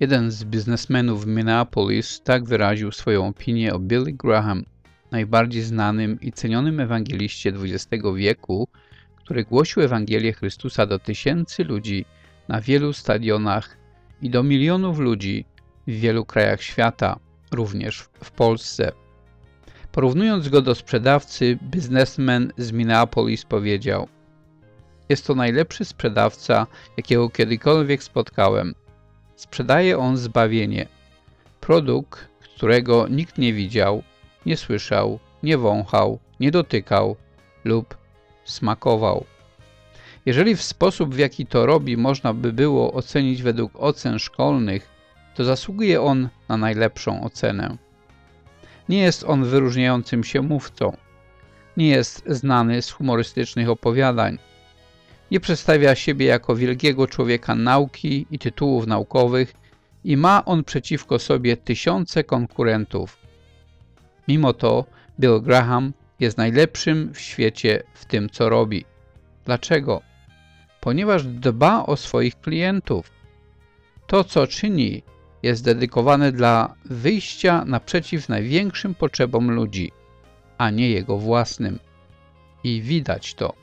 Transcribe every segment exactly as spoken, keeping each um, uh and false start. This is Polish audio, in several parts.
Jeden z biznesmenów w Minneapolis tak wyraził swoją opinię o Billy Graham, najbardziej znanym i cenionym ewangeliście dwudziestego wieku, który głosił Ewangelię Chrystusa do tysięcy ludzi na wielu stadionach i do milionów ludzi w wielu krajach świata, również w Polsce. Porównując go do sprzedawcy, biznesmen z Minneapolis powiedział: jest to najlepszy sprzedawca, jakiego kiedykolwiek spotkałem. Sprzedaje on zbawienie. Produkt, którego nikt nie widział, nie słyszał, nie wąchał, nie dotykał lub smakował. Jeżeli w sposób, w jaki to robi, można by było ocenić według ocen szkolnych, to zasługuje on na najlepszą ocenę. Nie jest on wyróżniającym się mówcą. Nie jest znany z humorystycznych opowiadań. Nie przedstawia siebie jako wielkiego człowieka nauki i tytułów naukowych i ma on przeciwko sobie tysiące konkurentów. Mimo to Bill Graham jest najlepszym w świecie w tym, co robi. Dlaczego? Ponieważ dba o swoich klientów. To, co czyni, jest dedykowane dla wyjścia naprzeciw największym potrzebom ludzi, a nie jego własnym. I widać to.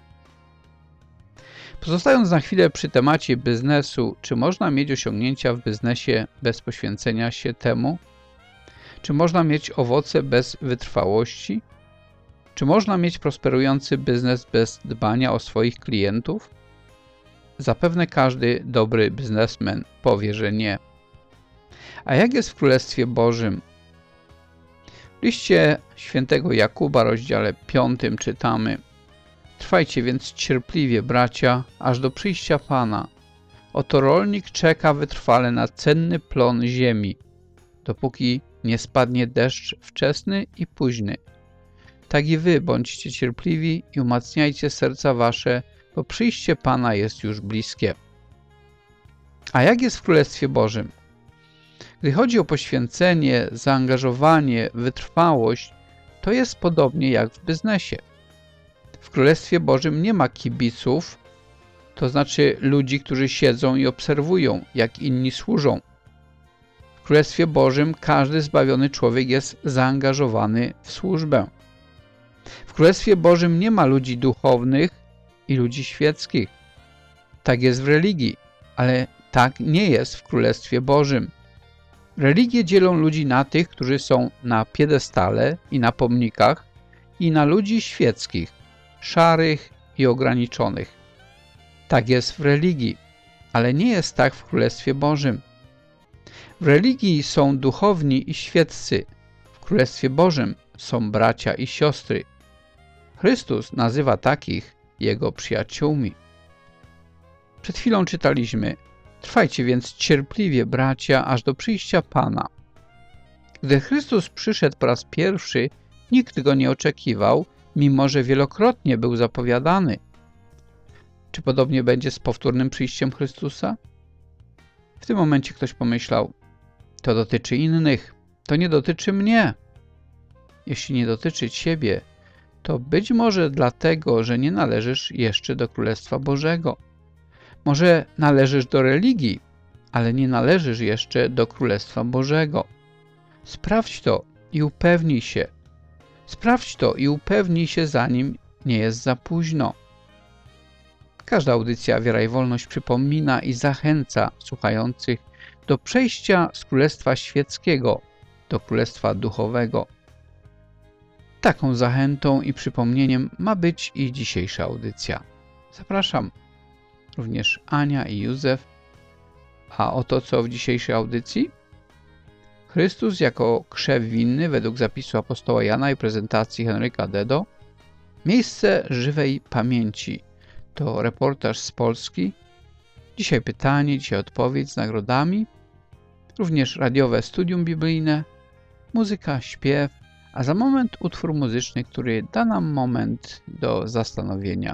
Pozostając na chwilę przy temacie biznesu, czy można mieć osiągnięcia w biznesie bez poświęcenia się temu? Czy można mieć owoce bez wytrwałości? Czy można mieć prosperujący biznes bez dbania o swoich klientów? Zapewne każdy dobry biznesmen powie, że nie. A jak jest w Królestwie Bożym? W liście świętego Jakuba, rozdziale piątym czytamy: trwajcie więc cierpliwie, bracia, aż do przyjścia Pana. Oto rolnik czeka wytrwale na cenny plon ziemi, dopóki nie spadnie deszcz wczesny i późny. Tak i wy bądźcie cierpliwi i umacniajcie serca wasze, bo przyjście Pana jest już bliskie. A jak jest w Królestwie Bożym? Gdy chodzi o poświęcenie, zaangażowanie, wytrwałość, to jest podobnie jak w biznesie. W Królestwie Bożym nie ma kibiców, to znaczy ludzi, którzy siedzą i obserwują, jak inni służą. W Królestwie Bożym każdy zbawiony człowiek jest zaangażowany w służbę. W Królestwie Bożym nie ma ludzi duchownych i ludzi świeckich. Tak jest w religii, ale tak nie jest w Królestwie Bożym. Religie dzielą ludzi na tych, którzy są na piedestale i na pomnikach, i na ludzi świeckich, szarych i ograniczonych. Tak jest w religii, ale nie jest tak w Królestwie Bożym. W religii są duchowni i świeccy, w Królestwie Bożym są bracia i siostry. Chrystus nazywa takich Jego przyjaciółmi. Przed chwilą czytaliśmy: trwajcie więc cierpliwie, bracia, aż do przyjścia Pana. Gdy Chrystus przyszedł po raz pierwszy, nikt go nie oczekiwał, mimo że wielokrotnie był zapowiadany. Czy podobnie będzie z powtórnym przyjściem Chrystusa? W tym momencie ktoś pomyślał: to dotyczy innych, to nie dotyczy mnie. Jeśli nie dotyczy ciebie, to być może dlatego, że nie należysz jeszcze do Królestwa Bożego. Może należysz do religii, ale nie należysz jeszcze do Królestwa Bożego. Sprawdź to i upewnij się. Sprawdź to i upewnij się, zanim nie jest za późno. Każda audycja Wiara i Wolność przypomina i zachęca słuchających do przejścia z Królestwa Świeckiego do Królestwa Duchowego. Taką zachętą i przypomnieniem ma być i dzisiejsza audycja. Zapraszam również Ania i Józef. A oto co w dzisiejszej audycji? Chrystus jako krzew winny według zapisu apostoła Jana i prezentacji Henryka Dedo. Miejsce żywej pamięci. To reportaż z Polski. Dzisiaj pytanie, dzisiaj odpowiedź z nagrodami. Również radiowe studium biblijne, muzyka, śpiew, a za moment utwór muzyczny, który da nam moment do zastanowienia.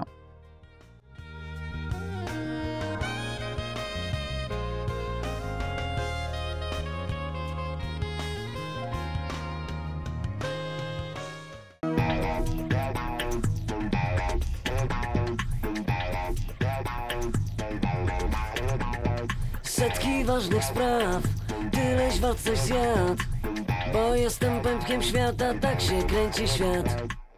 Said setki ważnych spraw, tyleś walce zjadł, bo jestem pępkiem świata, tak się kręci świat.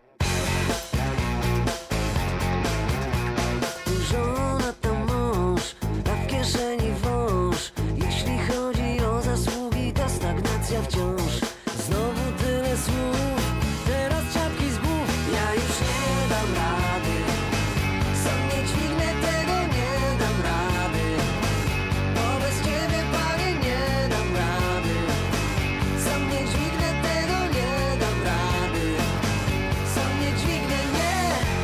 Tu żona, tam mąż, a w kieszeni wąż. Jeśli chodzi o zasługi, to stagnacja wciąż. Znowu tyle słów, teraz czapki z głów. Ja już nie dam rady, sam nie dźwignę tego, nie dam rady. Bo bez ciebie, Panie, nie dam rady. Sam nie dźwignę tego, nie dam rady. Sam nie dźwignę, nie.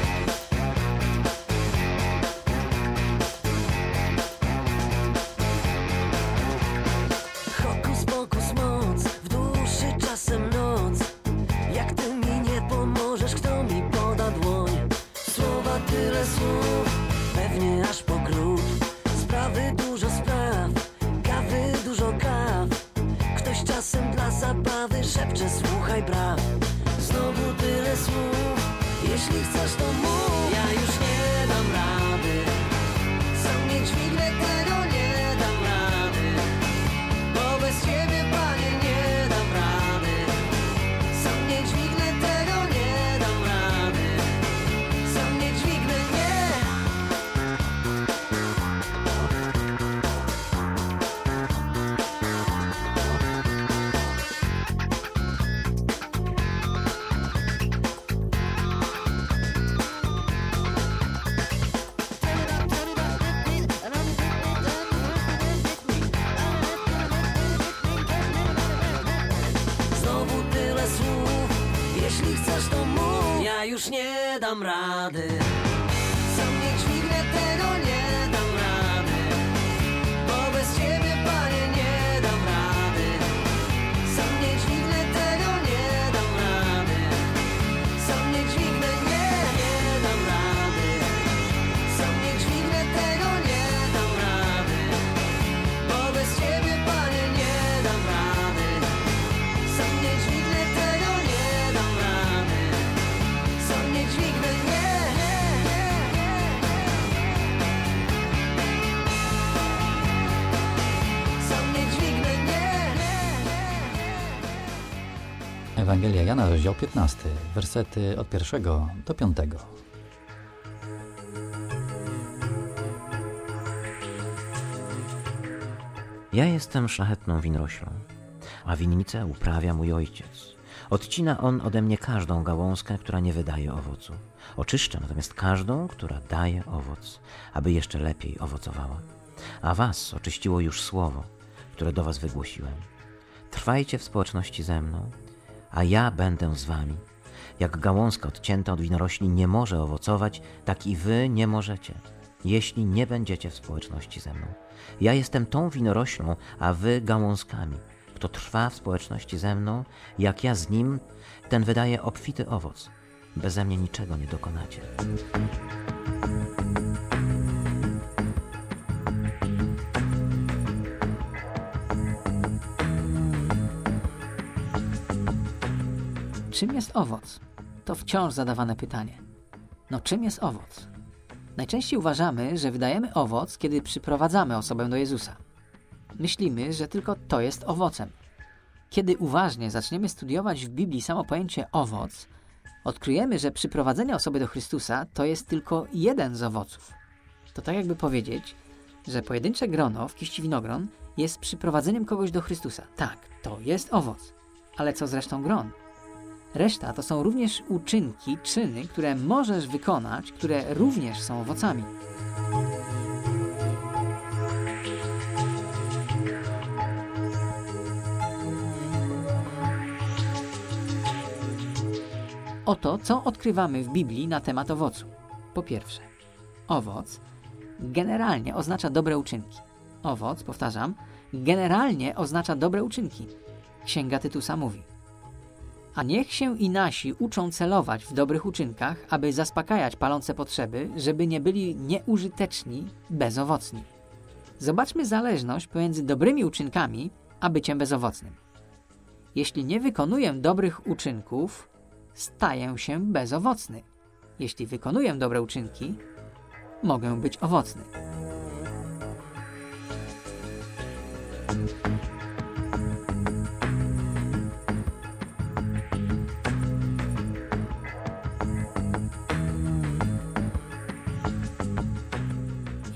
Hokus pokus moc, w duszy czasem noc. Jak ty mi nie pomożesz, kto mi poda dłoń? Słowa tyle słów, pewnie aż po grób. Sprawy dużo spraw, kawy dużo kaw. Ktoś czasem dla zabawy szepcze, słuchaj braw. Znowu tyle słów, jeśli chcesz to mów. Ja już nie dam rady, sam nie dźwignę tego, nie dam rady. Bo bez ciebie, Panie, nie dam rady. Sam nie dźwignę tego, nie dam rady. Sam nie dźwignę, nie. Znowu tyle słów, jeśli chcesz to mów. Ja już nie dam rady, sam nie dźwignę tego, nie dam rady. Bo bez ciebie, Panie, nie dam rady. Sam nie dźwignę tego, nie dam rady. Sam nie dźwignę, nie, nie dam rady. Sam nie dźwignę tego, nie dam rady. Bo bez ciebie, Panie, nie dam rady. Sam nie dźwignę tego, nie dam rady. Sam nie dźwignę, nie. Sam nie dźwignę, nie. Ewangelia Jana, rozdział piętnasty, wersety od pierwszego do piątego. Ja jestem szlachetną winoroślą, a winnicę uprawia mój ojciec. Odcina on ode mnie każdą gałązkę, która nie wydaje owocu. Oczyszcza natomiast każdą, która daje owoc, aby jeszcze lepiej owocowała. A was oczyściło już słowo, które do was wygłosiłem. Trwajcie w społeczności ze mną, a ja będę z wami. Jak gałązka odcięta od winorośli nie może owocować, tak i wy nie możecie, jeśli nie będziecie w społeczności ze mną. Ja jestem tą winoroślą, a wy gałązkami. Kto trwa w społeczności ze mną, jak ja z nim, ten wydaje obfity owoc. Beze mnie niczego nie dokonacie. Czym jest owoc? To wciąż zadawane pytanie. No czym jest owoc? Najczęściej uważamy, że wydajemy owoc, kiedy przyprowadzamy osobę do Jezusa. Myślimy, że tylko to jest owocem. Kiedy uważnie zaczniemy studiować w Biblii samo pojęcie owoc, odkryjemy, że przyprowadzenie osoby do Chrystusa to jest tylko jeden z owoców. To tak jakby powiedzieć, że pojedyncze grono w kiści winogron jest przyprowadzeniem kogoś do Chrystusa. Tak, to jest owoc. Ale co z resztą gron? Reszta to są również uczynki, czyny, które możesz wykonać, które również są owocami. Oto, co odkrywamy w Biblii na temat owocu. Po pierwsze, owoc generalnie oznacza dobre uczynki. Owoc, powtarzam, generalnie oznacza dobre uczynki. Księga Tytusa mówi: a niech się i nasi uczą celować w dobrych uczynkach, aby zaspokajać palące potrzeby, żeby nie byli nieużyteczni, bezowocni. Zobaczmy zależność pomiędzy dobrymi uczynkami a byciem bezowocnym. Jeśli nie wykonuję dobrych uczynków, staję się bezowocny. Jeśli wykonuję dobre uczynki, mogę być owocny.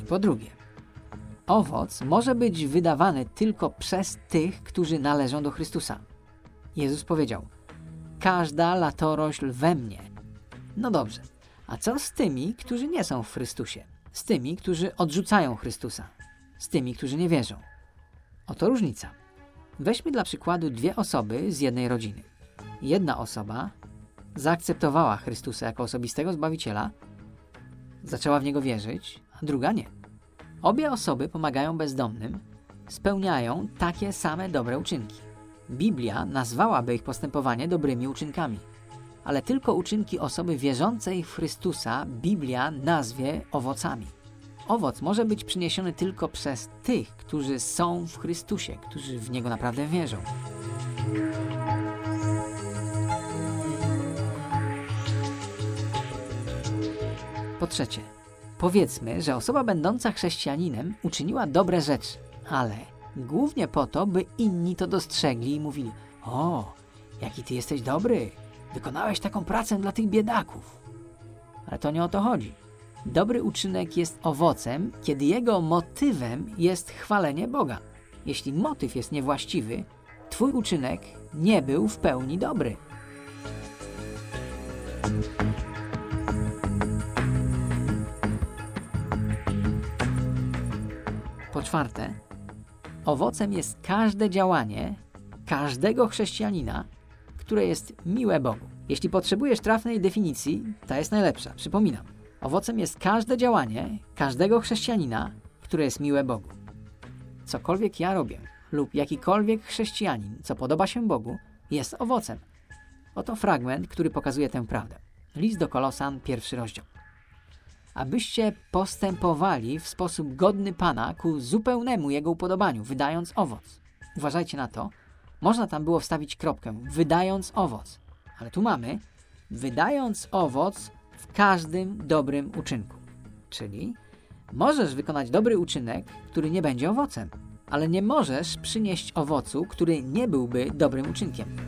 Po drugie, owoc może być wydawany tylko przez tych, którzy należą do Chrystusa. Jezus powiedział: każda latorośl we mnie. No dobrze, a co z tymi, którzy nie są w Chrystusie? Z tymi, którzy odrzucają Chrystusa? Z tymi, którzy nie wierzą? Oto różnica. Weźmy dla przykładu dwie osoby z jednej rodziny. Jedna osoba zaakceptowała Chrystusa jako osobistego Zbawiciela, zaczęła w Niego wierzyć, a druga nie. Obie osoby pomagają bezdomnym, spełniają takie same dobre uczynki. Biblia nazwałaby ich postępowanie dobrymi uczynkami, ale tylko uczynki osoby wierzącej w Chrystusa Biblia nazwie owocami. Owoc może być przyniesiony tylko przez tych, którzy są w Chrystusie, którzy w Niego naprawdę wierzą. Po trzecie, powiedzmy, że osoba będąca chrześcijaninem uczyniła dobre rzeczy, ale głównie po to, by inni to dostrzegli i mówili: o, jaki ty jesteś dobry, wykonałeś taką pracę dla tych biedaków. Ale to nie o to chodzi. Dobry uczynek jest owocem, kiedy jego motywem jest chwalenie Boga. Jeśli motyw jest niewłaściwy, twój uczynek nie był w pełni dobry. Po czwarte, owocem jest każde działanie każdego chrześcijanina, które jest miłe Bogu. Jeśli potrzebujesz trafnej definicji, ta jest najlepsza. Przypominam, owocem jest każde działanie każdego chrześcijanina, które jest miłe Bogu. Cokolwiek ja robię lub jakikolwiek chrześcijanin, co podoba się Bogu, jest owocem. Oto fragment, który pokazuje tę prawdę. List do Kolosan, pierwszy rozdział. Abyście postępowali w sposób godny Pana ku zupełnemu Jego upodobaniu, wydając owoc. Uważajcie na to. Można tam było wstawić kropkę, wydając owoc. Ale tu mamy, wydając owoc w każdym dobrym uczynku. Czyli możesz wykonać dobry uczynek, który nie będzie owocem, ale nie możesz przynieść owocu, który nie byłby dobrym uczynkiem.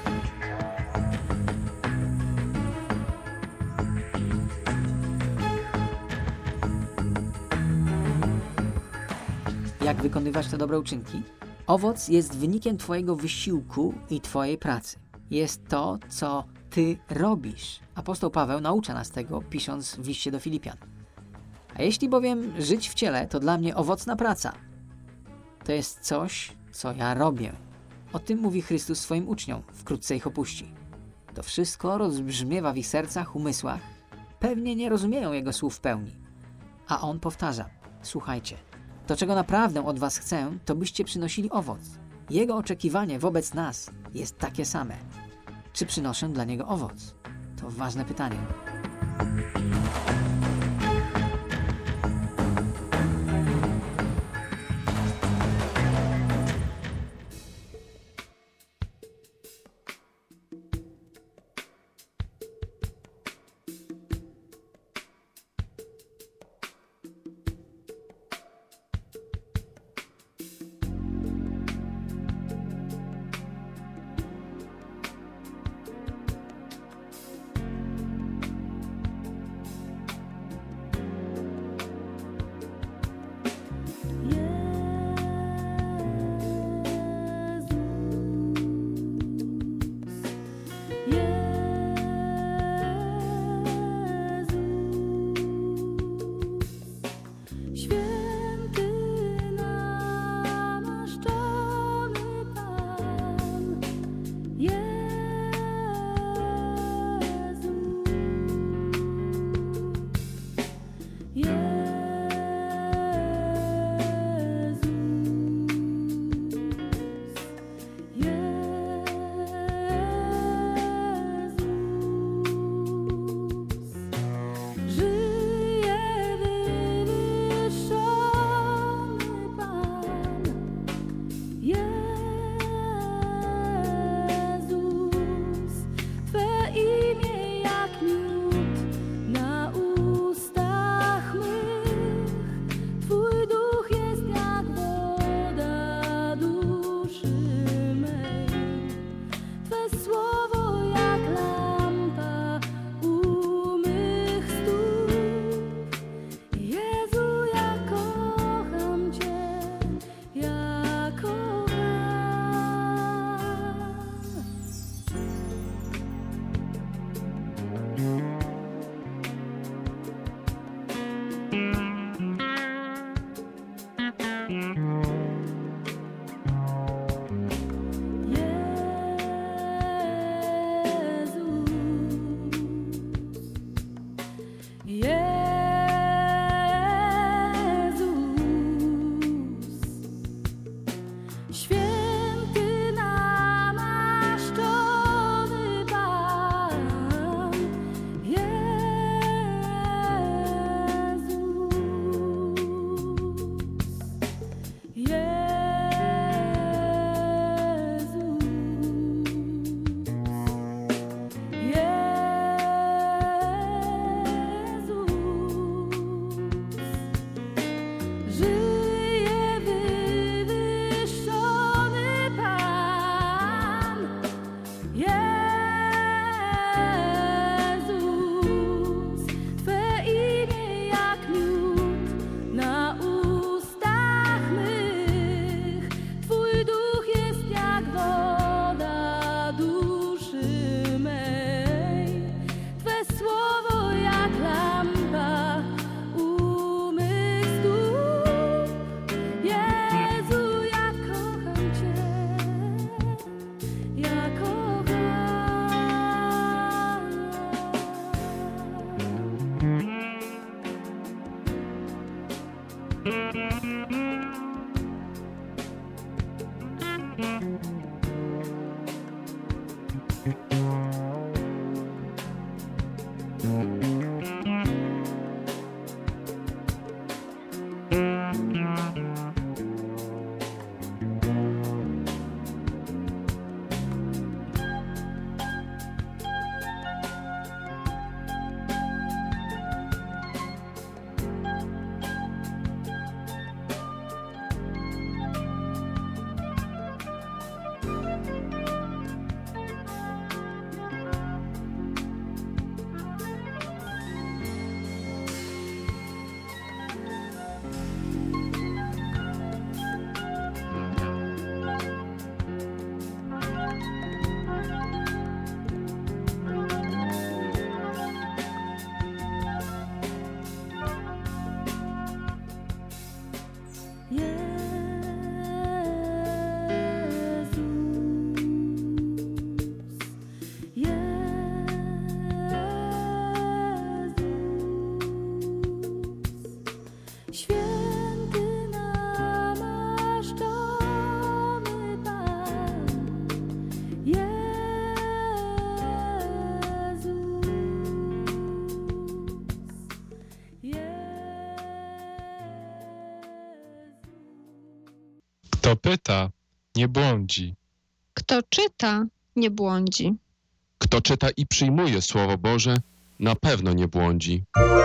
Jak wykonywać te dobre uczynki? Owoc jest wynikiem twojego wysiłku i twojej pracy. Jest to, co ty robisz. Apostoł Paweł naucza nas tego, pisząc w liście do Filipian. A jeśli bowiem żyć w ciele, to dla mnie owocna praca. To jest coś, co ja robię. O tym mówi Chrystus swoim uczniom, wkrótce ich opuści. To wszystko rozbrzmiewa w ich sercach, umysłach. Pewnie nie rozumieją Jego słów w pełni. A On powtarza: słuchajcie, to czego naprawdę od was chcę, to byście przynosili owoc. Jego oczekiwanie wobec nas jest takie same. Czy przynoszę dla Niego owoc? To ważne pytanie. Kto pyta, nie błądzi. Kto czyta, nie błądzi. Kto czyta i przyjmuje Słowo Boże, na pewno nie błądzi.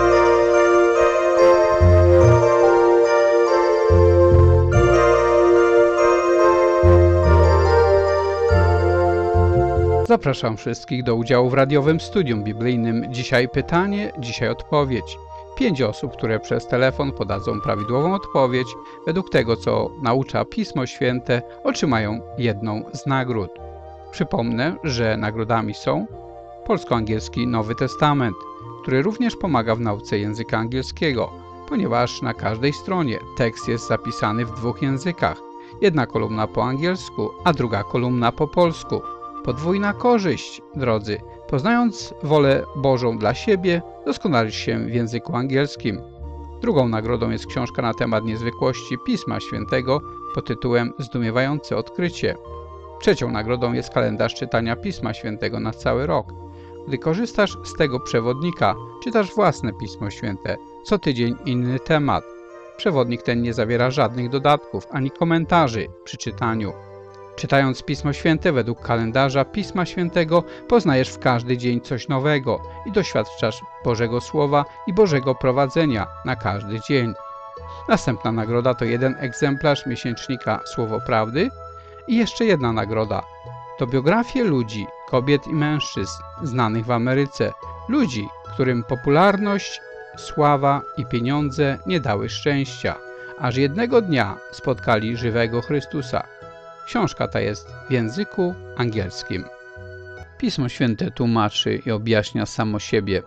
Zapraszam wszystkich do udziału w radiowym studium biblijnym. Dzisiaj pytanie, dzisiaj odpowiedź. Pięć osób, które przez telefon podadzą prawidłową odpowiedź według tego, co naucza Pismo Święte, otrzymają jedną z nagród. Przypomnę, że nagrodami są polsko-angielski Nowy Testament, który również pomaga w nauce języka angielskiego, ponieważ na każdej stronie tekst jest zapisany w dwóch językach. Jedna kolumna po angielsku, a druga kolumna po polsku. Podwójna korzyść, drodzy. Poznając wolę Bożą dla siebie, doskonalisz się w języku angielskim. Drugą nagrodą jest książka na temat niezwykłości Pisma Świętego pod tytułem Zdumiewające odkrycie. Trzecią nagrodą jest kalendarz czytania Pisma Świętego na cały rok. Gdy korzystasz z tego przewodnika, czytasz własne Pismo Święte, co tydzień inny temat. Przewodnik ten nie zawiera żadnych dodatków ani komentarzy przy czytaniu. Czytając Pismo Święte według kalendarza Pisma Świętego, poznajesz w każdy dzień coś nowego i doświadczasz Bożego Słowa i Bożego prowadzenia na każdy dzień. Następna nagroda to jeden egzemplarz miesięcznika Słowo Prawdy i jeszcze jedna nagroda. To biografie ludzi, kobiet i mężczyzn znanych w Ameryce, ludzi, którym popularność, sława i pieniądze nie dały szczęścia, aż jednego dnia spotkali żywego Chrystusa. Książka ta jest w języku angielskim. Pismo Święte tłumaczy i objaśnia samo siebie.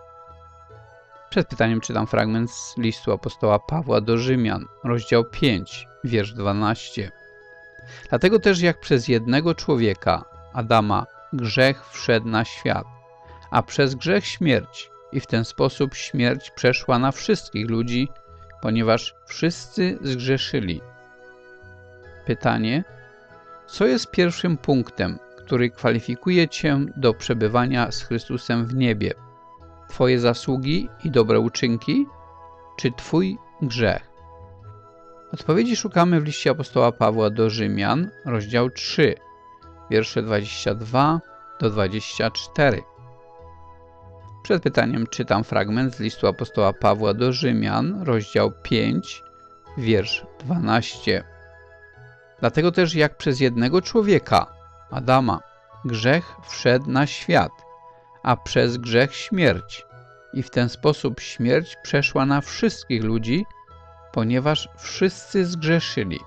Przed pytaniem czytam fragment z listu apostoła Pawła do Rzymian, rozdział pięć, wiersz dwunasty. Dlatego też jak przez jednego człowieka, Adama, grzech wszedł na świat, a przez grzech śmierć, i w ten sposób śmierć przeszła na wszystkich ludzi, ponieważ wszyscy zgrzeszyli. Pytanie: co jest pierwszym punktem, który kwalifikuje Cię do przebywania z Chrystusem w niebie? Twoje zasługi i dobre uczynki, czy Twój grzech? Odpowiedzi szukamy w liście apostoła Pawła do Rzymian, rozdział trzy, wiersze dwudziesty drugi do dwudziestego czwartego. Przed pytaniem czytam fragment z listu apostoła Pawła do Rzymian, rozdział pięć, wiersz dwunasty. Dlatego też jak przez jednego człowieka, Adama, grzech wszedł na świat, a przez grzech śmierć, i w ten sposób śmierć przeszła na wszystkich ludzi, ponieważ wszyscy zgrzeszyli.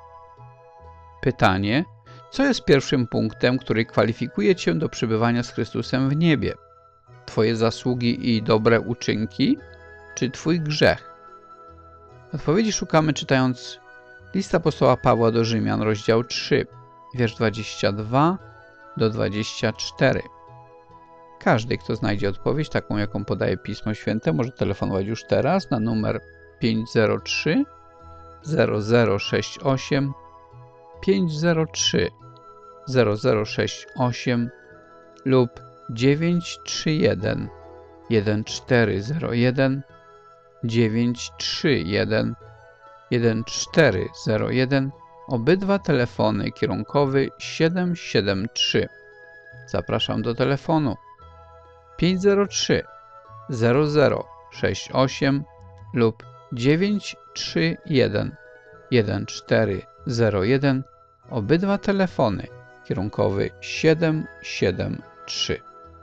Pytanie: co jest pierwszym punktem, który kwalifikuje Cię do przebywania z Chrystusem w niebie? Twoje zasługi i dobre uczynki, czy Twój grzech? Odpowiedzi szukamy czytając list apostoła Pawła do Rzymian, rozdział trzy, wiersz dwudziesty drugi do dwudziestego czwartego. Każdy, kto znajdzie odpowiedź, taką jaką podaje Pismo Święte, może telefonować już teraz na numer pięć zero trzy zero zero sześć osiem pięć zero trzy zero zero sześć osiem lub dziewięć trzy jeden jeden cztery zero jeden dziewięć trzy jeden jeden cztery zero jeden, obydwa telefony kierunkowy siedem siedem trzy. Zapraszam do telefonu pięć zero trzy zero zero sześć osiem lub dziewięć trzy jeden jeden cztery zero jeden, obydwa telefony kierunkowy siedem siedem trzy.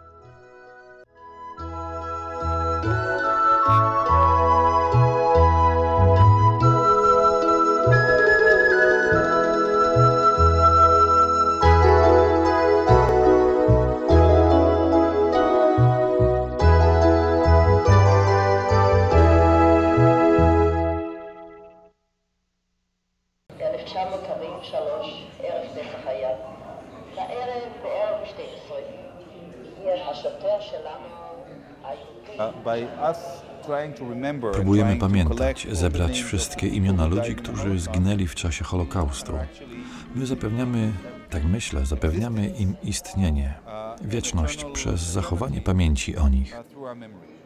Próbujemy pamiętać, zebrać wszystkie imiona ludzi, którzy zginęli w czasie Holokaustu. My zapewniamy, tak myślę, zapewniamy im istnienie, wieczność przez zachowanie pamięci o nich.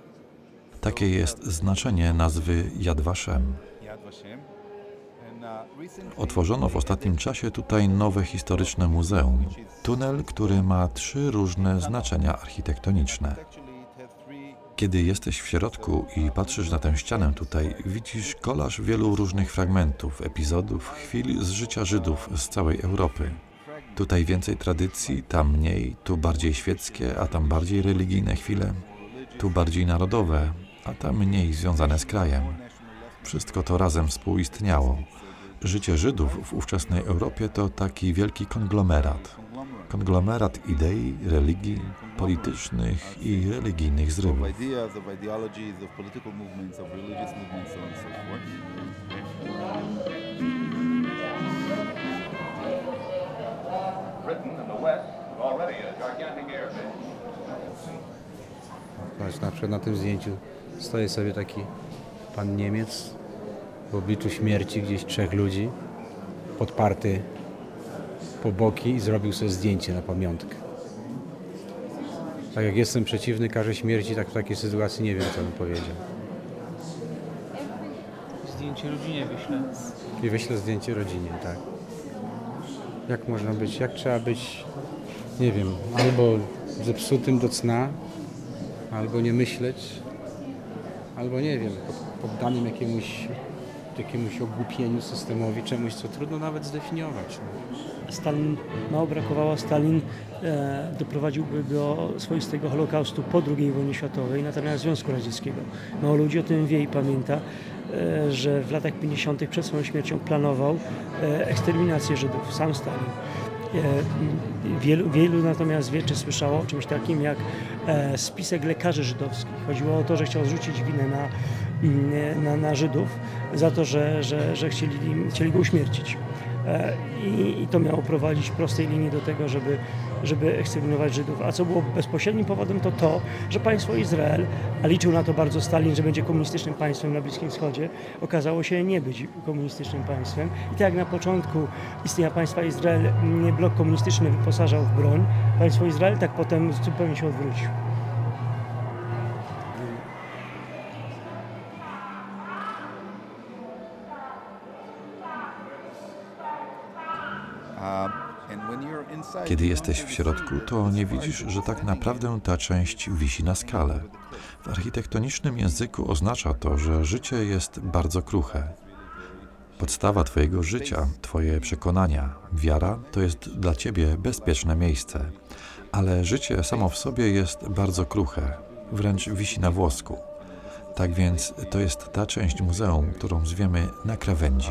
Takie jest znaczenie nazwy Yad Vashem. Otworzono w ostatnim czasie tutaj nowe historyczne muzeum. Tunel, który ma trzy różne znaczenia architektoniczne. Kiedy jesteś w środku i patrzysz na tę ścianę tutaj, widzisz kolaż wielu różnych fragmentów, epizodów, chwil z życia Żydów z całej Europy. Tutaj więcej tradycji, tam mniej, tu bardziej świeckie, a tam bardziej religijne chwile, tu bardziej narodowe, a tam mniej związane z krajem. Wszystko to razem współistniało. Życie Żydów w ówczesnej Europie to taki wielki konglomerat. Konglomerat idei, religii, politycznych i religijnych zrywów. Patrz, na przykład na tym zdjęciu stoi sobie taki pan Niemiec w obliczu śmierci gdzieś trzech ludzi, podparty po boki i zrobił sobie zdjęcie na pamiątkę. Tak jak jestem przeciwny karze śmierci, tak w takiej sytuacji nie wiem, co bym powiedział. Zdjęcie rodzinie wyślę. I wyślę zdjęcie rodzinie, tak. Jak można być, jak trzeba być, nie wiem, albo zepsutym do cna, albo nie myśleć, albo nie wiem, poddanym jakiemuś, jakiemuś ogłupieniu systemowi, czemuś, co trudno nawet zdefiniować. No. Stalin, mało brakowało, Stalin e, doprowadziłby do swoistego Holokaustu po drugiej wojnie światowej na terenach Związku Radzieckiego. Mało ludzi o tym wie i pamięta, e, że w latach pięćdziesiątych przed swoją śmiercią planował e, eksterminację Żydów, sam Stalin. E, wielu, wielu natomiast wie, czy słyszało o czymś takim jak e, spisek lekarzy żydowskich. Chodziło o to, że chciał zrzucić winę na, na, na Żydów za to, że, że, że chcieli, chcieli go uśmiercić. I, I to miało prowadzić w prostej linii do tego, żeby, żeby eksterminować Żydów. A co było bezpośrednim powodem, to to, że państwo Izrael, a liczył na to bardzo Stalin, że będzie komunistycznym państwem na Bliskim Wschodzie, okazało się nie być komunistycznym państwem. I tak jak na początku istnienia państwa Izrael blok komunistyczny wyposażał w broń państwo Izrael, tak potem zupełnie się odwrócił. Kiedy jesteś w środku, to nie widzisz, że tak naprawdę ta część wisi na skale. W architektonicznym języku oznacza to, że życie jest bardzo kruche. Podstawa twojego życia, twoje przekonania, wiara to jest dla ciebie bezpieczne miejsce. Ale życie samo w sobie jest bardzo kruche, wręcz wisi na włosku. Tak więc to jest ta część muzeum, którą zwiemy na krawędzi.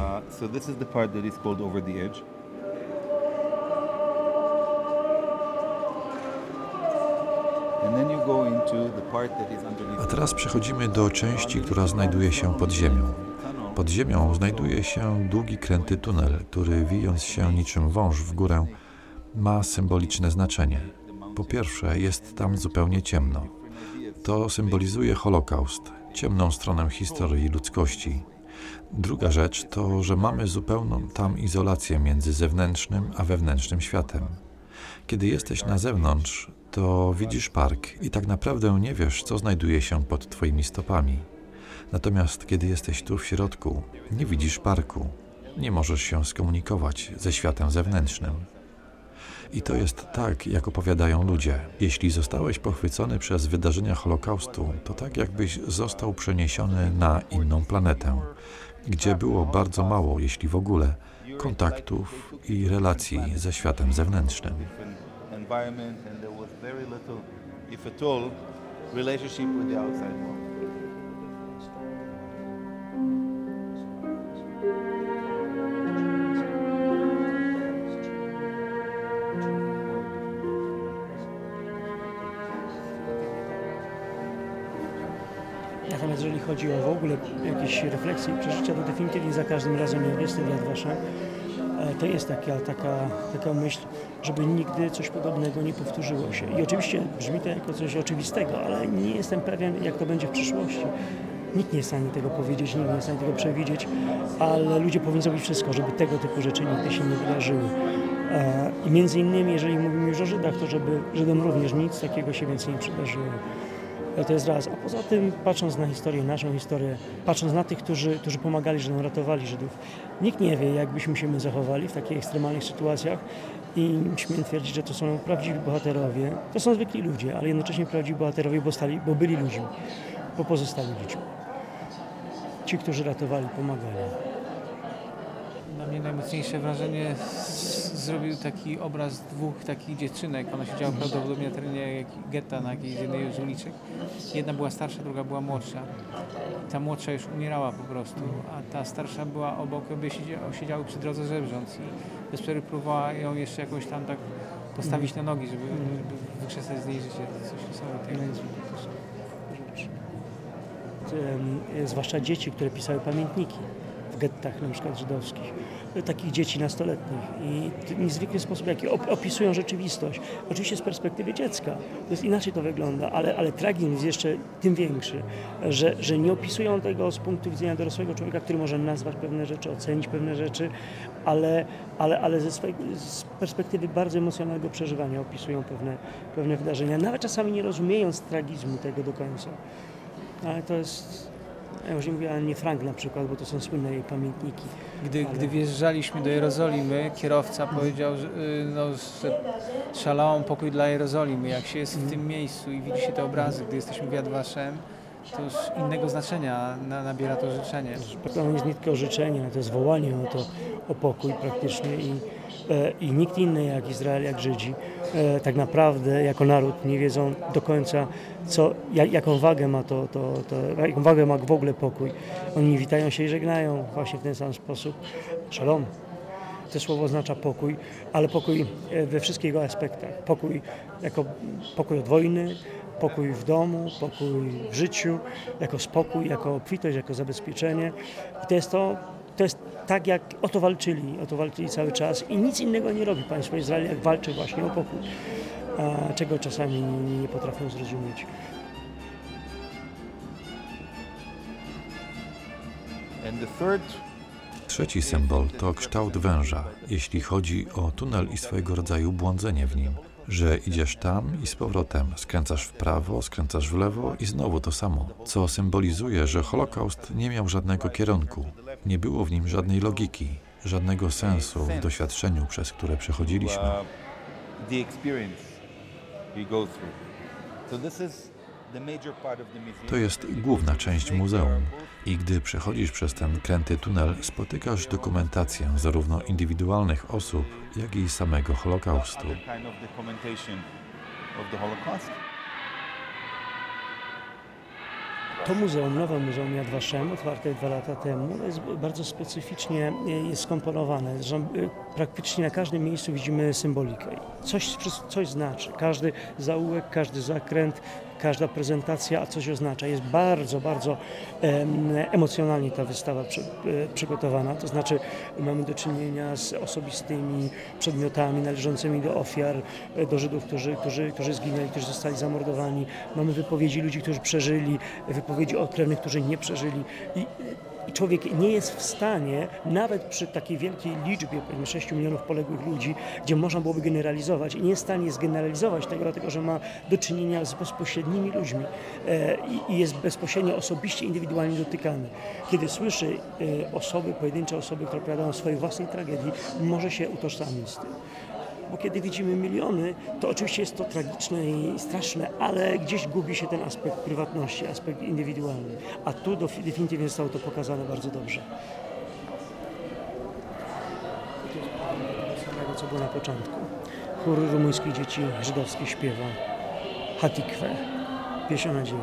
A teraz przechodzimy do części, która znajduje się pod ziemią. Pod ziemią znajduje się długi, kręty tunel, który wijąc się niczym wąż w górę, ma symboliczne znaczenie. Po pierwsze, jest tam zupełnie ciemno. To symbolizuje Holokaust, ciemną stronę historii ludzkości. Druga rzecz to, że mamy zupełną tam izolację między zewnętrznym a wewnętrznym światem. Kiedy jesteś na zewnątrz, to widzisz park i tak naprawdę nie wiesz, co znajduje się pod twoimi stopami. Natomiast kiedy jesteś tu w środku, nie widzisz parku, nie możesz się skomunikować ze światem zewnętrznym. I to jest tak, jak opowiadają ludzie. Jeśli zostałeś pochwycony przez wydarzenia Holokaustu, to tak jakbyś został przeniesiony na inną planetę, gdzie było bardzo mało, jeśli w ogóle, kontaktów i relacji ze światem zewnętrznym. Natomiast jeżeli chodzi o w ogóle jakieś refleksje i przeżycia, to definitywnie za każdym razem, jak jestem w Yad Vashem, to jest taka, taka, taka myśl, żeby nigdy coś podobnego nie powtórzyło się. I oczywiście brzmi to jako coś oczywistego, ale nie jestem pewien, jak to będzie w przyszłości. Nikt nie jest w stanie tego powiedzieć, nikt nie jest w stanie tego przewidzieć, ale ludzie powinni zrobić wszystko, żeby tego typu rzeczy nigdy się nie wydarzyły. I między innymi, jeżeli mówimy już o Żydach, to żeby Żydom również nic takiego się więcej nie przydarzyło. To jest raz. A poza tym, patrząc na historię, naszą historię, patrząc na tych, którzy, którzy pomagali Żydom, ratowali Żydów, nikt nie wie, jak byśmy się my zachowali w takich ekstremalnych sytuacjach i śmiem twierdzić, że to są prawdziwi bohaterowie. To są zwykli ludzie, ale jednocześnie prawdziwi bohaterowie, bo, stali, bo byli ludźmi, bo pozostali ludźmi. Ci, którzy ratowali, pomagali. Na mnie najmocniejsze wrażenie zrobił taki obraz dwóch takich dziewczynek. Ona siedziała prawdopodobnie na terenie getta, na jakiejś jednej z uliczek. Jedna była starsza, druga była młodsza. I ta młodsza już umierała po prostu, a ta starsza była obok, obie siedziały przy drodze żebrząc i bez przerwy próbowała ją jeszcze jakoś tam tak postawić na nogi, żeby, żeby wykrzesać z niej życie. To coś niesamowitego. Zwłaszcza dzieci, które pisały pamiętniki w gettach na przykład żydowskich, takich dzieci nastoletnich i w niezwykły sposób, jaki opisują rzeczywistość. Oczywiście z perspektywy dziecka, to jest inaczej to wygląda, ale, ale tragizm jest jeszcze tym większy, że, że nie opisują tego z punktu widzenia dorosłego człowieka, który może nazwać pewne rzeczy, ocenić pewne rzeczy, ale, ale, ale ze swojej, z perspektywy bardzo emocjonalnego przeżywania opisują pewne, pewne wydarzenia, nawet czasami nie rozumiejąc tragizmu tego do końca. Ale to jest, ja już nie mówię Annie Frank na przykład, bo to są słynne jej pamiętniki. Gdy, ale... gdy wjeżdżaliśmy do Jerozolimy, kierowca powiedział, że, no, że szalałam pokój dla Jerozolimy. Jak się jest w tym miejscu i widzi się te obrazy, gdy jesteśmy w Yad Vashem, to już innego znaczenia na, nabiera to życzenie. To jest nie tylko życzenie, to jest wołanie o to, o pokój praktycznie i, e, i nikt inny jak Izrael, jak Żydzi, e, tak naprawdę jako naród nie wiedzą do końca, co, jak, jaką wagę ma to, to, to, jaką wagę ma w ogóle pokój. Oni witają się i żegnają właśnie w ten sam sposób. Shalom. To słowo oznacza pokój, ale pokój we wszystkich jego aspektach. Pokój jako pokój od wojny, pokój w domu, pokój w życiu, jako spokój, jako obfitość, jako zabezpieczenie. I to jest to, to jest tak, jak o to walczyli, o to walczyli cały czas i nic innego nie robi państwo Izrael, jak walczy właśnie o pokój, a czego czasami nie, nie potrafią zrozumieć. And the third... Trzeci symbol to kształt węża, jeśli chodzi o tunel i swojego rodzaju błądzenie w nim, że idziesz tam i z powrotem, skręcasz w prawo, skręcasz w lewo i znowu to samo, co symbolizuje, że Holokaust nie miał żadnego kierunku, nie było w nim żadnej logiki, żadnego sensu w doświadczeniu, przez które przechodziliśmy. To jest główna część muzeum i gdy przechodzisz przez ten kręty tunel, spotykasz dokumentację zarówno indywidualnych osób, jak i samego Holokaustu. To muzeum, nowe muzeum Yad Vashem, otwarte dwa lata temu, jest bardzo specyficznie jest skomponowane. Zresztą praktycznie na każdym miejscu widzimy symbolikę. Coś, coś znaczy. Każdy zaułek, każdy zakręt, każda prezentacja, a coś oznacza. Jest bardzo, bardzo emocjonalnie ta wystawa przy, przygotowana. To znaczy mamy do czynienia z osobistymi przedmiotami należącymi do ofiar, do Żydów, którzy, którzy, którzy zginęli, którzy zostali zamordowani. Mamy wypowiedzi ludzi, którzy przeżyli, wypowiedzi od krewnych, którzy nie przeżyli. I, I człowiek nie jest w stanie, nawet przy takiej wielkiej liczbie, powiedzmy sześciu milionów poległych ludzi, gdzie można byłoby generalizować, i nie jest w stanie zgeneralizować tego, dlatego że ma do czynienia z bezpośrednimi ludźmi e, i jest bezpośrednio, osobiście, indywidualnie dotykany. Kiedy słyszy e, osoby, pojedyncze osoby, które opowiadają o swojej własnej tragedii, może się utożsamić z tym. Bo kiedy widzimy miliony, to oczywiście jest to tragiczne i straszne, ale gdzieś gubi się ten aspekt prywatności, aspekt indywidualny. A tu definitywnie zostało to pokazane bardzo dobrze. I to jest tego samego, co było na początku. Chór rumuńskich dzieci żydowskich śpiewa Hatikwe, pieśń o nadziei.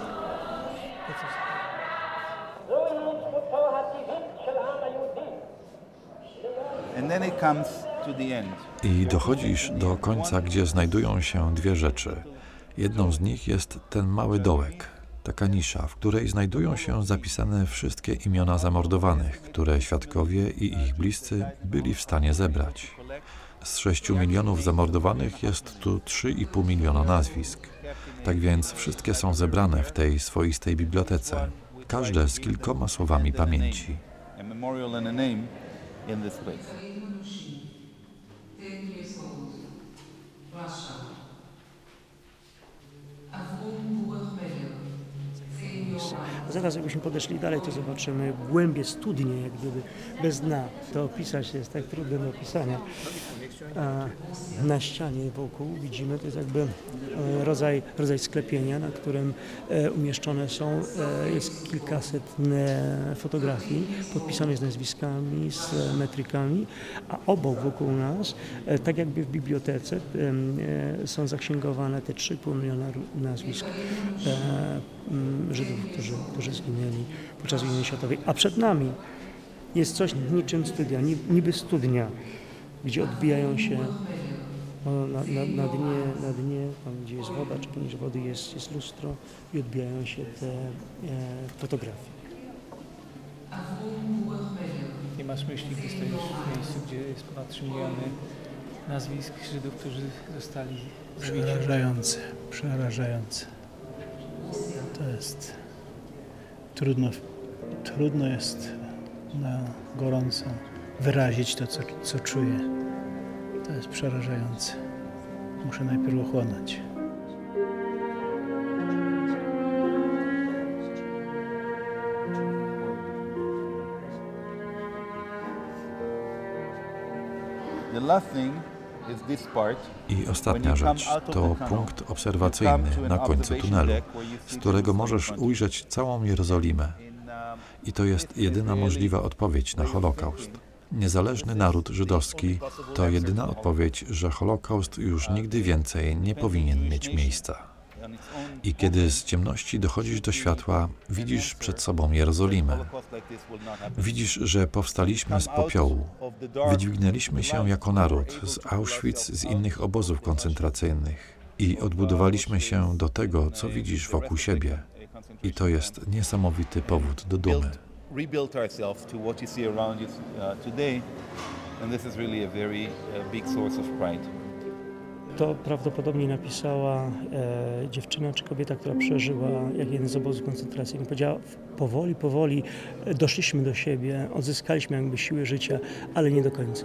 And then it comes to the end. I dochodzisz do końca, gdzie znajdują się dwie rzeczy. Jedną z nich jest ten mały dołek, taka nisza, w której znajdują się zapisane wszystkie imiona zamordowanych, które świadkowie i ich bliscy byli w stanie zebrać. Z sześciu milionów zamordowanych jest tu trzy i pół miliona nazwisk. Tak więc wszystkie są zebrane w tej swoistej bibliotece, każde z kilkoma słowami pamięci. Warschau. Avrum Burg Belem. Zaraz jakbyśmy podeszli dalej, to zobaczymy głębie studnie, jak gdyby bez dna. To opisać jest tak trudne do opisania. A na ścianie wokół widzimy, to jest jakby rodzaj, rodzaj sklepienia, na którym umieszczone są, jest kilkaset fotografii podpisanych z nazwiskami, z metrykami, a obok wokół nas, tak jakby w bibliotece, są zaksięgowane te trzy pół miliona nazwisk Żydów, którzy, którzy zginęli podczas wojny światowej. A przed nami jest coś niczym studnia, niby studnia, gdzie odbijają się o, na, na, na, dnie, na dnie, tam gdzie jest woda, czy poniżej wody jest, jest lustro i odbijają się te e, fotografie. Nie masz myśli, gdy stoisz w miejscu, gdzie jest ponad trzy miliony nazwisk Żydów, którzy zostali zabici? Przerażające, przerażające. To jest trudno, trudno jest na gorąco wyrazić to, co, co czuję. To jest przerażające. Muszę najpierw ochłonąć. The last thing is this part. I ostatnia rzecz to punkt obserwacyjny na końcu tunelu, z którego możesz ujrzeć całą Jerozolimę. I to jest jedyna możliwa odpowiedź na Holokaust. Niezależny naród żydowski to jedyna odpowiedź, że Holokaust już nigdy więcej nie powinien mieć miejsca. I kiedy z ciemności dochodzisz do światła, widzisz przed sobą Jerozolimę. Widzisz, że powstaliśmy z popiołu. Wydźwignęliśmy się jako naród z Auschwitz, z innych obozów koncentracyjnych i odbudowaliśmy się do tego, co widzisz wokół siebie. I to jest niesamowity powód do dumy. Rebuilt ourselves to what you see around you uh, today, and this is really a very uh, big source of pride. To prawdopodobnie napisała e, dziewczyna czy kobieta, która przeżyła jak jeden z obozów koncentracyjnych. Powiedziała, powoli, powoli doszliśmy do siebie, odzyskaliśmy jakby siłę życia, ale nie do końca.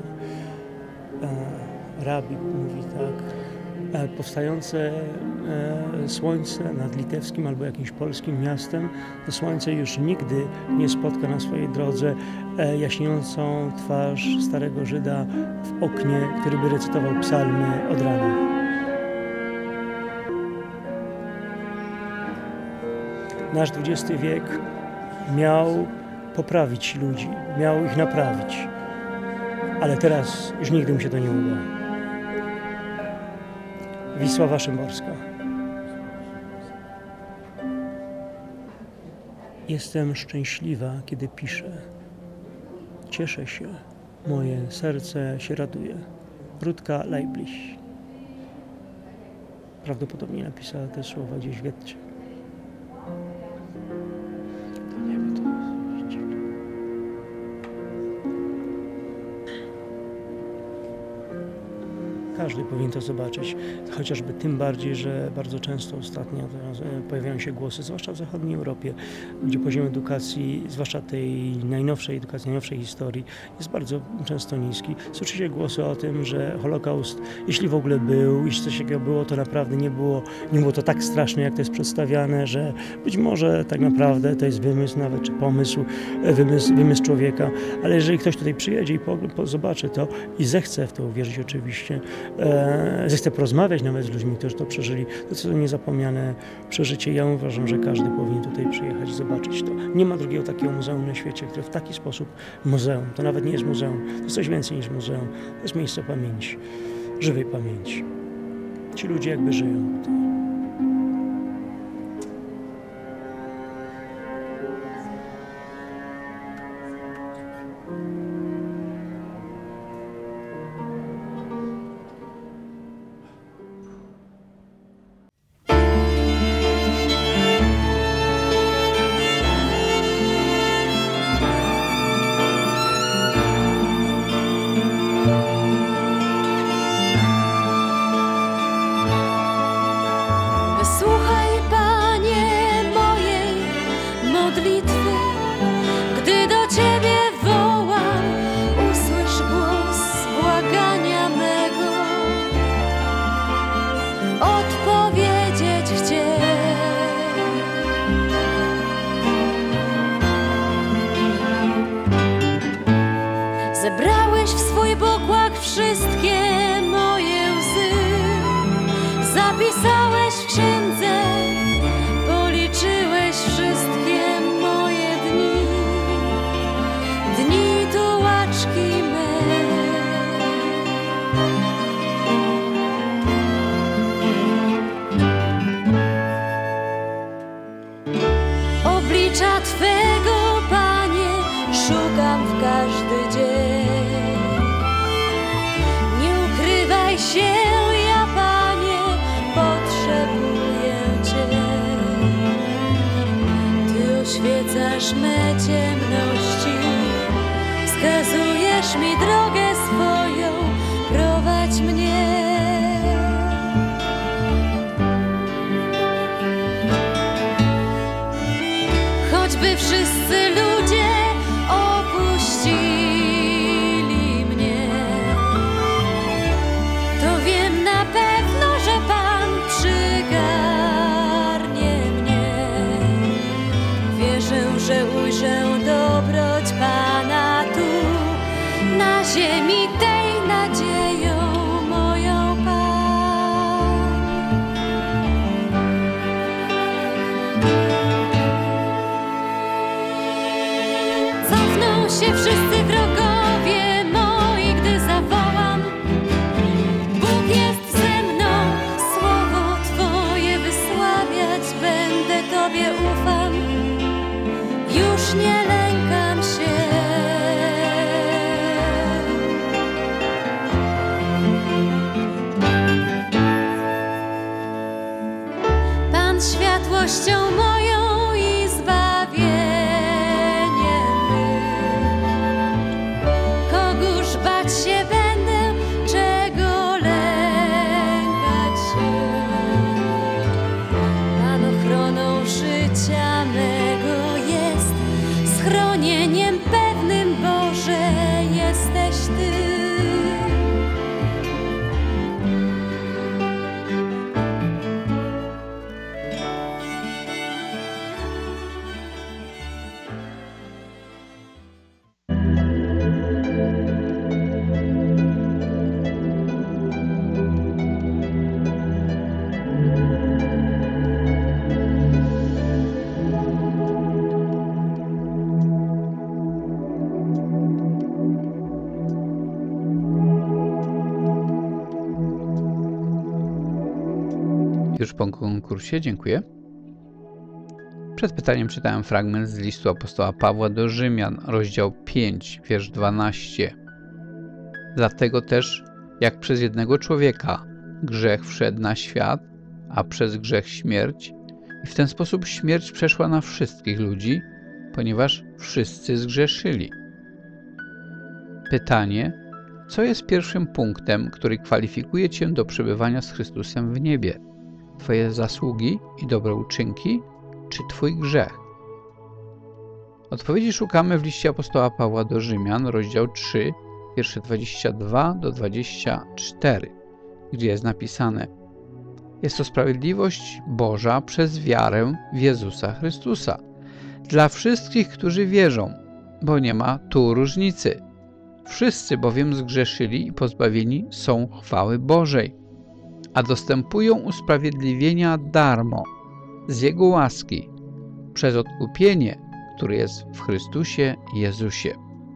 E, Rabi mówi tak, e, powstające e, słońce nad litewskim albo jakimś polskim miastem, to słońce już nigdy nie spotka na swojej drodze e, jaśniejącą twarz starego Żyda w oknie, który by recytował psalmy od rana. Nasz dwudziesty wiek miał poprawić ludzi, miał ich naprawić, ale teraz już nigdy mu się to nie uda. Wisława Szymborska. Jestem szczęśliwa, kiedy piszę. Cieszę się, moje serce się raduje. Rutka Leiblich. Prawdopodobnie napisała te słowa gdzieś w getcie. Każdy powinien to zobaczyć, chociażby tym bardziej, że bardzo często ostatnio pojawiają się głosy, zwłaszcza w zachodniej Europie, gdzie poziom edukacji, zwłaszcza tej najnowszej edukacji, najnowszej historii, jest bardzo często niski. Słyszy się głosy o tym, że Holokaust, jeśli w ogóle był, jeśli coś takiego było, to naprawdę nie było, nie było to tak straszne, jak to jest przedstawiane, że być może tak naprawdę to jest wymysł nawet, czy pomysł, wymysł, wymysł człowieka, ale jeżeli ktoś tutaj przyjedzie i po, po, zobaczy to i zechce w to uwierzyć oczywiście, e, zechce porozmawiać nawet z ludźmi, którzy to przeżyli, to jest to niezapomniane przeżycie. Ja uważam, że każdy powinien tutaj przyjechać i zobaczyć to. Nie ma drugiego takiego muzeum na świecie, które w taki sposób, muzeum, to nawet nie jest muzeum, to jest coś więcej niż muzeum, to jest miejsce pamięci, żywej pamięci. Ci ludzie jakby żyją tutaj. wszystkie moje łzy, zapisałeś w księdze, policzyłeś wszystkie moje dni, dni tułaczki me. Oblicza Twego, Panie, szukam w każdy dzień. Nie ukrywaj się, ja, Panie, potrzebuję Cię. Ty oświecasz me ciemności, wskazujesz mi drogę swoją, prowadź mnie. Choćby wszyscy ludzie opuścili mnie, to wiem na pewno, że Pan przygarnie mnie. Wierzę, że ujrzę dobroć Pana tu, na ziemi tej nadzieją moją Pan. Cofną się wszyscy wrogowie moi, gdy zawołam: Bóg jest ze mną, słowo Twoje wysławiać będę, Tobie ufam, już nie lękam się. Pan światłością moją i zbawieniem mym. Kogóż bać się będę, czego lękać się? Pan ochroną życia mego jest, schronieniem pewnym, Boże, jesteś Ty. Już po konkursie, dziękuję. Przed pytaniem czytałem fragment z listu apostoła Pawła do Rzymian, rozdział pięć, wiersz dwanaście. Dlatego też, jak przez jednego człowieka grzech wszedł na świat, a przez grzech śmierć, i w ten sposób śmierć przeszła na wszystkich ludzi, ponieważ wszyscy zgrzeszyli. Pytanie: co jest pierwszym punktem, który kwalifikuje Cię do przebywania z Chrystusem w niebie? Twoje zasługi i dobre uczynki, czy Twój grzech? Odpowiedzi szukamy w liście apostoła Pawła do Rzymian, rozdział trzy, wiersze dwadzieścia dwa do dwudziestego czwartego, gdzie jest napisane: jest to sprawiedliwość Boża przez wiarę w Jezusa Chrystusa, dla wszystkich, którzy wierzą, bo nie ma tu różnicy. Wszyscy bowiem zgrzeszyli i pozbawieni są chwały Bożej, a dostępują usprawiedliwienia darmo, z Jego łaski, przez odkupienie, które jest w Chrystusie Jezusie.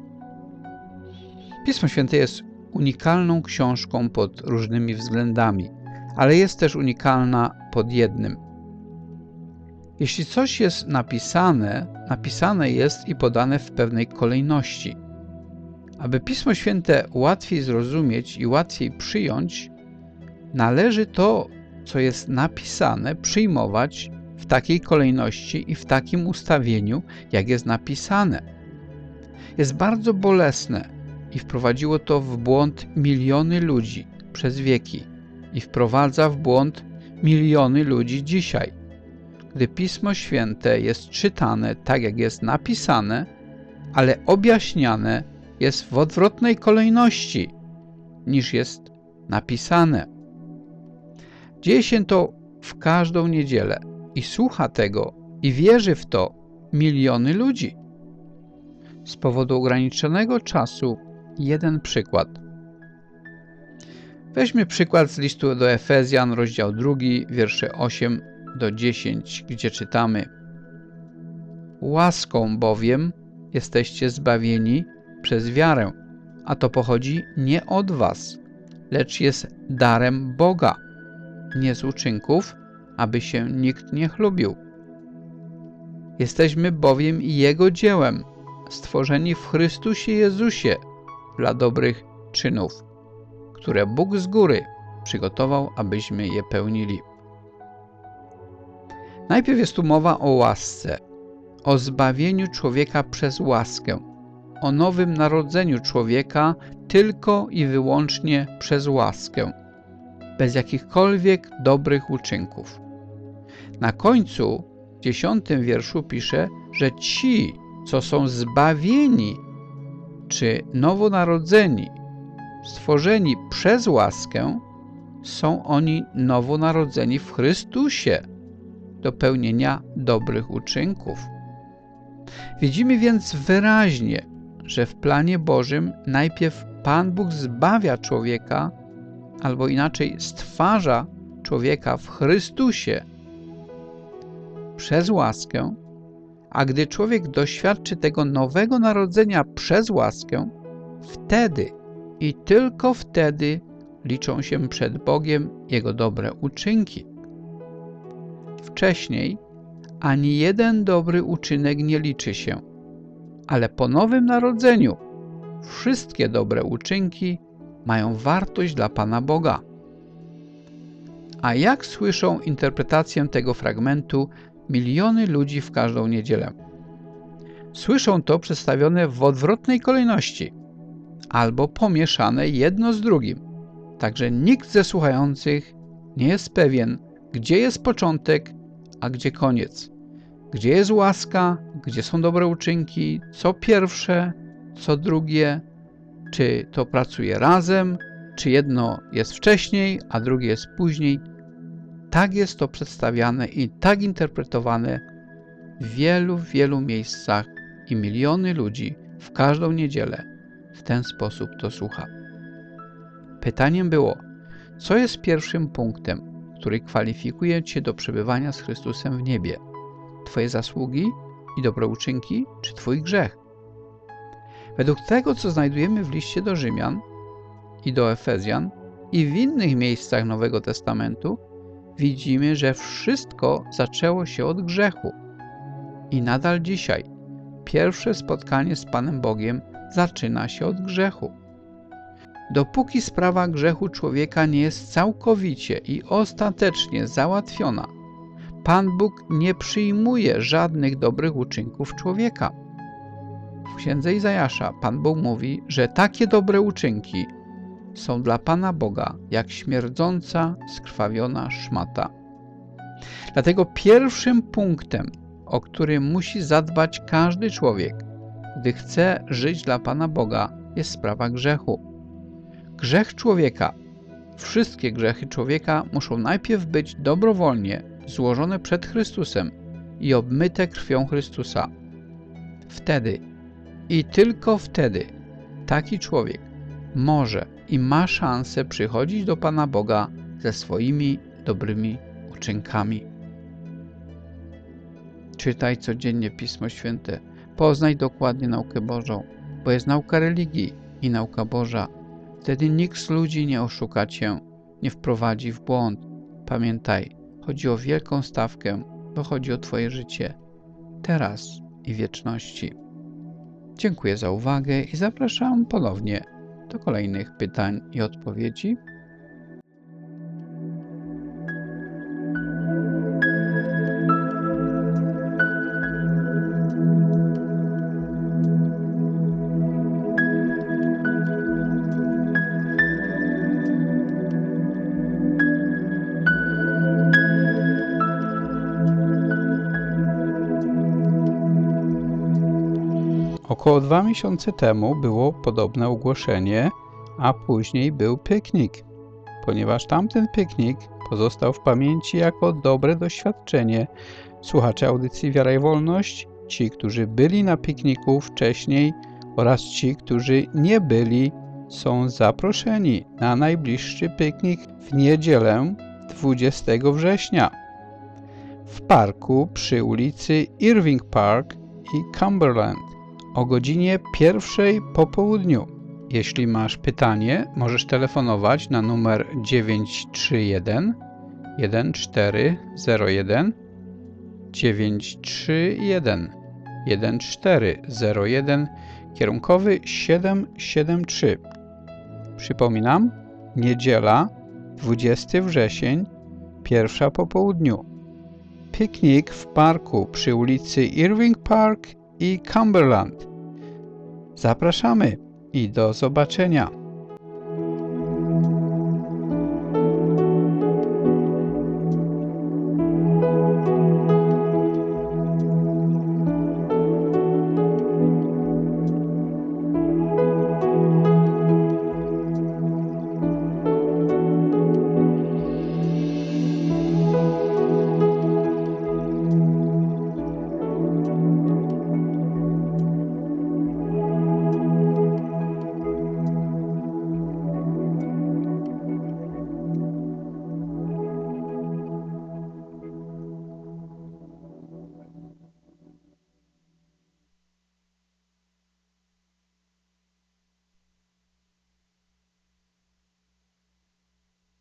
Pismo Święte jest unikalną książką pod różnymi względami, ale jest też unikalna pod jednym. Jeśli coś jest napisane, napisane jest i podane w pewnej kolejności. Aby Pismo Święte łatwiej zrozumieć i łatwiej przyjąć, należy to, co jest napisane, przyjmować w takiej kolejności i w takim ustawieniu, jak jest napisane. Jest bardzo bolesne i wprowadziło to w błąd miliony ludzi przez wieki i wprowadza w błąd miliony ludzi dzisiaj. Gdy Pismo Święte jest czytane tak, jak jest napisane, ale objaśniane jest w odwrotnej kolejności, niż jest napisane. Dzieje się to w każdą niedzielę i słucha tego i wierzy w to miliony ludzi. Z powodu ograniczonego czasu jeden przykład. Weźmy przykład z listu do Efezjan, rozdział drugi, wiersze osiem do dziesięć, gdzie czytamy: Łaską bowiem jesteście zbawieni przez wiarę, a to pochodzi nie od was, lecz jest darem Boga, nie z uczynków, aby się nikt nie chlubił. Jesteśmy bowiem Jego dziełem, stworzeni w Chrystusie Jezusie dla dobrych czynów, które Bóg z góry przygotował, abyśmy je pełnili. Najpierw jest tu mowa o łasce, o zbawieniu człowieka przez łaskę, o nowym narodzeniu człowieka tylko i wyłącznie przez łaskę, bez jakichkolwiek dobrych uczynków. Na końcu w dziesiątym wierszu pisze, że ci, co są zbawieni czy nowonarodzeni, stworzeni przez łaskę, są oni nowonarodzeni w Chrystusie do pełnienia dobrych uczynków. Widzimy więc wyraźnie, że w planie Bożym najpierw Pan Bóg zbawia człowieka, albo inaczej stwarza człowieka w Chrystusie przez łaskę, a gdy człowiek doświadczy tego nowego narodzenia przez łaskę, wtedy i tylko wtedy liczą się przed Bogiem Jego dobre uczynki. Wcześniej ani jeden dobry uczynek nie liczy się, ale po nowym narodzeniu wszystkie dobre uczynki mają wartość dla Pana Boga. A jak słyszą interpretację tego fragmentu miliony ludzi w każdą niedzielę? Słyszą to przedstawione w odwrotnej kolejności albo pomieszane jedno z drugim. Także nikt ze słuchających nie jest pewien, gdzie jest początek, a gdzie koniec. Gdzie jest łaska, gdzie są dobre uczynki, co pierwsze, co drugie, czy to pracuje razem, czy jedno jest wcześniej, a drugie jest później. Tak jest to przedstawiane i tak interpretowane w wielu, wielu miejscach i miliony ludzi w każdą niedzielę w ten sposób to słucha. Pytaniem było, co jest pierwszym punktem, który kwalifikuje Cię do przebywania z Chrystusem w niebie? Twoje zasługi i dobre uczynki, czy Twój grzech? Według tego, co znajdujemy w liście do Rzymian i do Efezjan i w innych miejscach Nowego Testamentu, widzimy, że wszystko zaczęło się od grzechu. I nadal dzisiaj pierwsze spotkanie z Panem Bogiem zaczyna się od grzechu. Dopóki sprawa grzechu człowieka nie jest całkowicie i ostatecznie załatwiona, Pan Bóg nie przyjmuje żadnych dobrych uczynków człowieka. W Księdze Izajasza Pan Bóg mówi, że takie dobre uczynki są dla Pana Boga jak śmierdząca, skrwawiona szmata. Dlatego pierwszym punktem, o który musi zadbać każdy człowiek, gdy chce żyć dla Pana Boga, jest sprawa grzechu. Grzech człowieka, wszystkie grzechy człowieka muszą najpierw być dobrowolnie złożone przed Chrystusem i obmyte krwią Chrystusa. Wtedy i tylko wtedy taki człowiek może i ma szansę przychodzić do Pana Boga ze swoimi dobrymi uczynkami. Czytaj codziennie Pismo Święte, poznaj dokładnie naukę Bożą, bo jest nauka religii i nauka Boża. Wtedy nikt z ludzi nie oszuka Cię, nie wprowadzi w błąd. Pamiętaj, chodzi o wielką stawkę, bo chodzi o Twoje życie, teraz i wieczności. Dziękuję za uwagę i zapraszam ponownie do kolejnych pytań i odpowiedzi. Około dwa miesiące temu było podobne ogłoszenie, a później był piknik. Ponieważ tamten piknik pozostał w pamięci jako dobre doświadczenie, słuchacze audycji Wiara i Wolność, ci, którzy byli na pikniku wcześniej oraz ci, którzy nie byli, są zaproszeni na najbliższy piknik w niedzielę dwudziestego września w parku przy ulicy Irving Park i Cumberland o godzinie pierwszej po południu. Jeśli masz pytanie, możesz telefonować na numer dziewięć trzy jeden jeden cztery zero jeden dziewięć trzy jeden jeden cztery zero jeden kierunkowy siedem siedem trzy. Przypominam, niedziela, dwudziesty wrzesień, pierwsza po południu. Piknik w parku przy ulicy Irving Park i Cumberland. Zapraszamy i do zobaczenia.